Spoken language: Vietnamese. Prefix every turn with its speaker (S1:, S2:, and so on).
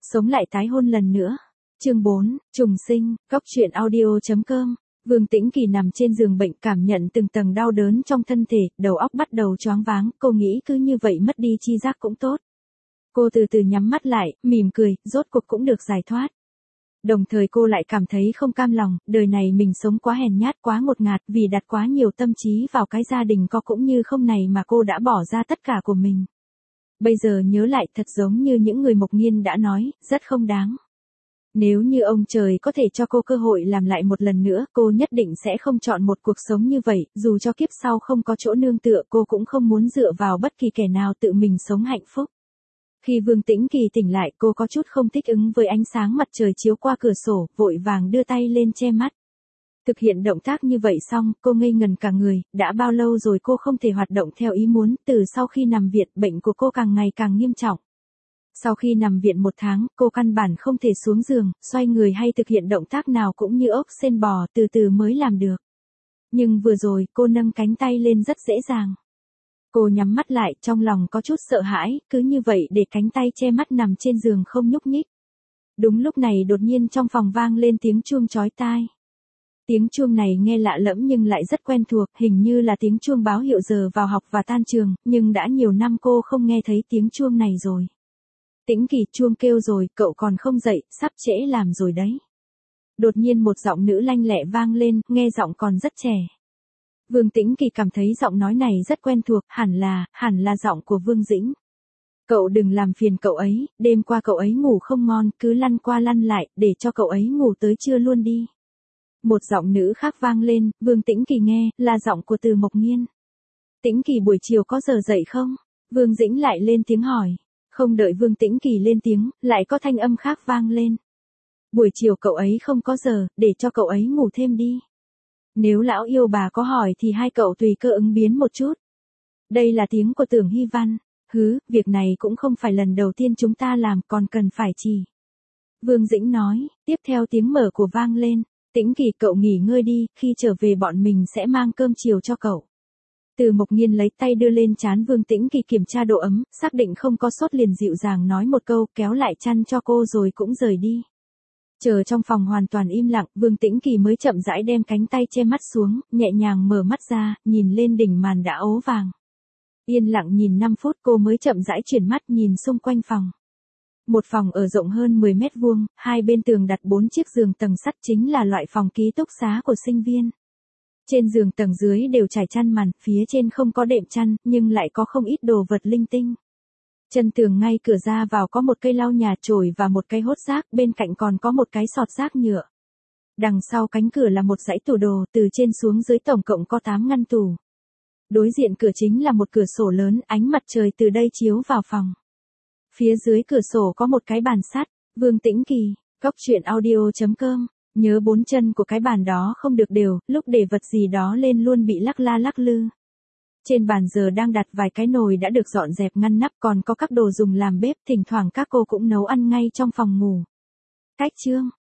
S1: Sống lại tái hôn lần nữa. Chương 4, trùng sinh, góc truyện audio.com. Vương Tĩnh Kỳ nằm trên giường bệnh cảm nhận từng tầng đau đớn trong thân thể, đầu óc bắt đầu choáng váng, cô nghĩ cứ như vậy mất đi chi giác cũng tốt. Cô từ từ nhắm mắt lại, mỉm cười, rốt cuộc cũng được giải thoát. Đồng thời cô lại cảm thấy không cam lòng, đời này mình sống quá hèn nhát quá ngột ngạt vì đặt quá nhiều tâm trí vào cái gia đình có cũng như không này mà cô đã bỏ ra tất cả của mình. Bây giờ nhớ lại thật giống như những người Mộc Nghiên đã nói, rất không đáng. Nếu như ông trời có thể cho cô cơ hội làm lại một lần nữa, cô nhất định sẽ không chọn một cuộc sống như vậy, dù cho kiếp sau không có chỗ nương tựa cô cũng không muốn dựa vào bất kỳ kẻ nào tự mình sống hạnh phúc. Khi Vương Tĩnh Kỳ tỉnh lại cô có chút không thích ứng với ánh sáng mặt trời chiếu qua cửa sổ, vội vàng đưa tay lên che mắt. Thực hiện động tác như vậy xong, cô ngây ngần cả người, đã bao lâu rồi cô không thể hoạt động theo ý muốn, từ sau khi nằm viện bệnh của cô càng ngày càng nghiêm trọng. Sau khi nằm viện 1 tháng, cô căn bản không thể xuống giường, xoay người hay thực hiện động tác nào cũng như ốc sên bò, từ từ mới làm được. Nhưng vừa rồi, cô nâng cánh tay lên rất dễ dàng. Cô nhắm mắt lại, trong lòng có chút sợ hãi, cứ như vậy để cánh tay che mắt nằm trên giường không nhúc nhích. Đúng lúc này đột nhiên trong phòng vang lên tiếng chuông chói tai. Tiếng chuông này nghe lạ lẫm nhưng lại rất quen thuộc, hình như là tiếng chuông báo hiệu giờ vào học và tan trường, nhưng đã nhiều năm cô không nghe thấy tiếng chuông này rồi. Tĩnh Kỳ, chuông kêu rồi, cậu còn không dậy, sắp trễ làm rồi đấy. Đột nhiên một giọng nữ lanh lẹ vang lên, nghe giọng còn rất trẻ. Vương Tĩnh Kỳ cảm thấy giọng nói này rất quen thuộc, hẳn là giọng của Vương Dĩnh. Cậu đừng làm phiền cậu ấy, đêm qua cậu ấy ngủ không ngon, cứ lăn qua lăn lại, để cho cậu ấy ngủ tới trưa luôn đi. Một giọng nữ khác vang lên, Vương Tĩnh Kỳ nghe, là giọng của Từ Mộc Nghiên. Tĩnh Kỳ buổi chiều có giờ dậy không? Vương Dĩnh lại lên tiếng hỏi. Không đợi Vương Tĩnh Kỳ lên tiếng, lại có thanh âm khác vang lên. Buổi chiều cậu ấy không có giờ, để cho cậu ấy ngủ thêm đi. Nếu lão yêu bà có hỏi thì hai cậu tùy cơ ứng biến một chút. Đây là tiếng của Tưởng Hy Văn. Việc này cũng không phải lần đầu tiên chúng ta làm, còn cần phải chỉ. Vương Dĩnh nói, tiếp theo tiếng mở của vang lên. Tĩnh Kỳ, cậu nghỉ ngơi đi, khi trở về bọn mình sẽ mang cơm chiều cho cậu. Từ Mộc Nghiên lấy tay đưa lên trán Vương Tĩnh Kỳ kiểm tra độ ấm, xác định không có sốt liền dịu dàng nói một câu, kéo lại chăn cho cô rồi cũng rời đi. Chờ trong phòng hoàn toàn im lặng, Vương Tĩnh Kỳ mới chậm rãi đem cánh tay che mắt xuống, nhẹ nhàng mở mắt ra, nhìn lên đỉnh màn đã ố vàng. Yên lặng nhìn 5 phút cô mới chậm rãi chuyển mắt nhìn xung quanh phòng. Một phòng ở rộng hơn 10 mét vuông, hai bên tường đặt 4 chiếc giường tầng sắt chính là loại phòng ký túc xá của sinh viên. Trên giường tầng dưới đều trải chăn màn, phía trên không có đệm chăn, nhưng lại có không ít đồ vật linh tinh. Chân tường ngay cửa ra vào có một cây lau nhà chổi và một cái hốt rác, bên cạnh còn có một cái sọt rác nhựa. Đằng sau cánh cửa là một dãy tủ đồ, từ trên xuống dưới tổng cộng có 8 ngăn tủ. Đối diện cửa chính là một cửa sổ lớn, ánh mặt trời từ đây chiếu vào phòng. Phía dưới cửa sổ có một cái bàn sắt. Vương Tĩnh Kỳ, góc truyện audio.com. Nhớ 4 chân của cái bàn đó không được đều, lúc để vật gì đó lên luôn bị lắc la lắc lư. Trên bàn giờ đang đặt vài cái nồi đã được dọn dẹp ngăn nắp, còn có các đồ dùng làm bếp, thỉnh thoảng các cô cũng nấu ăn ngay trong phòng ngủ. Cách chương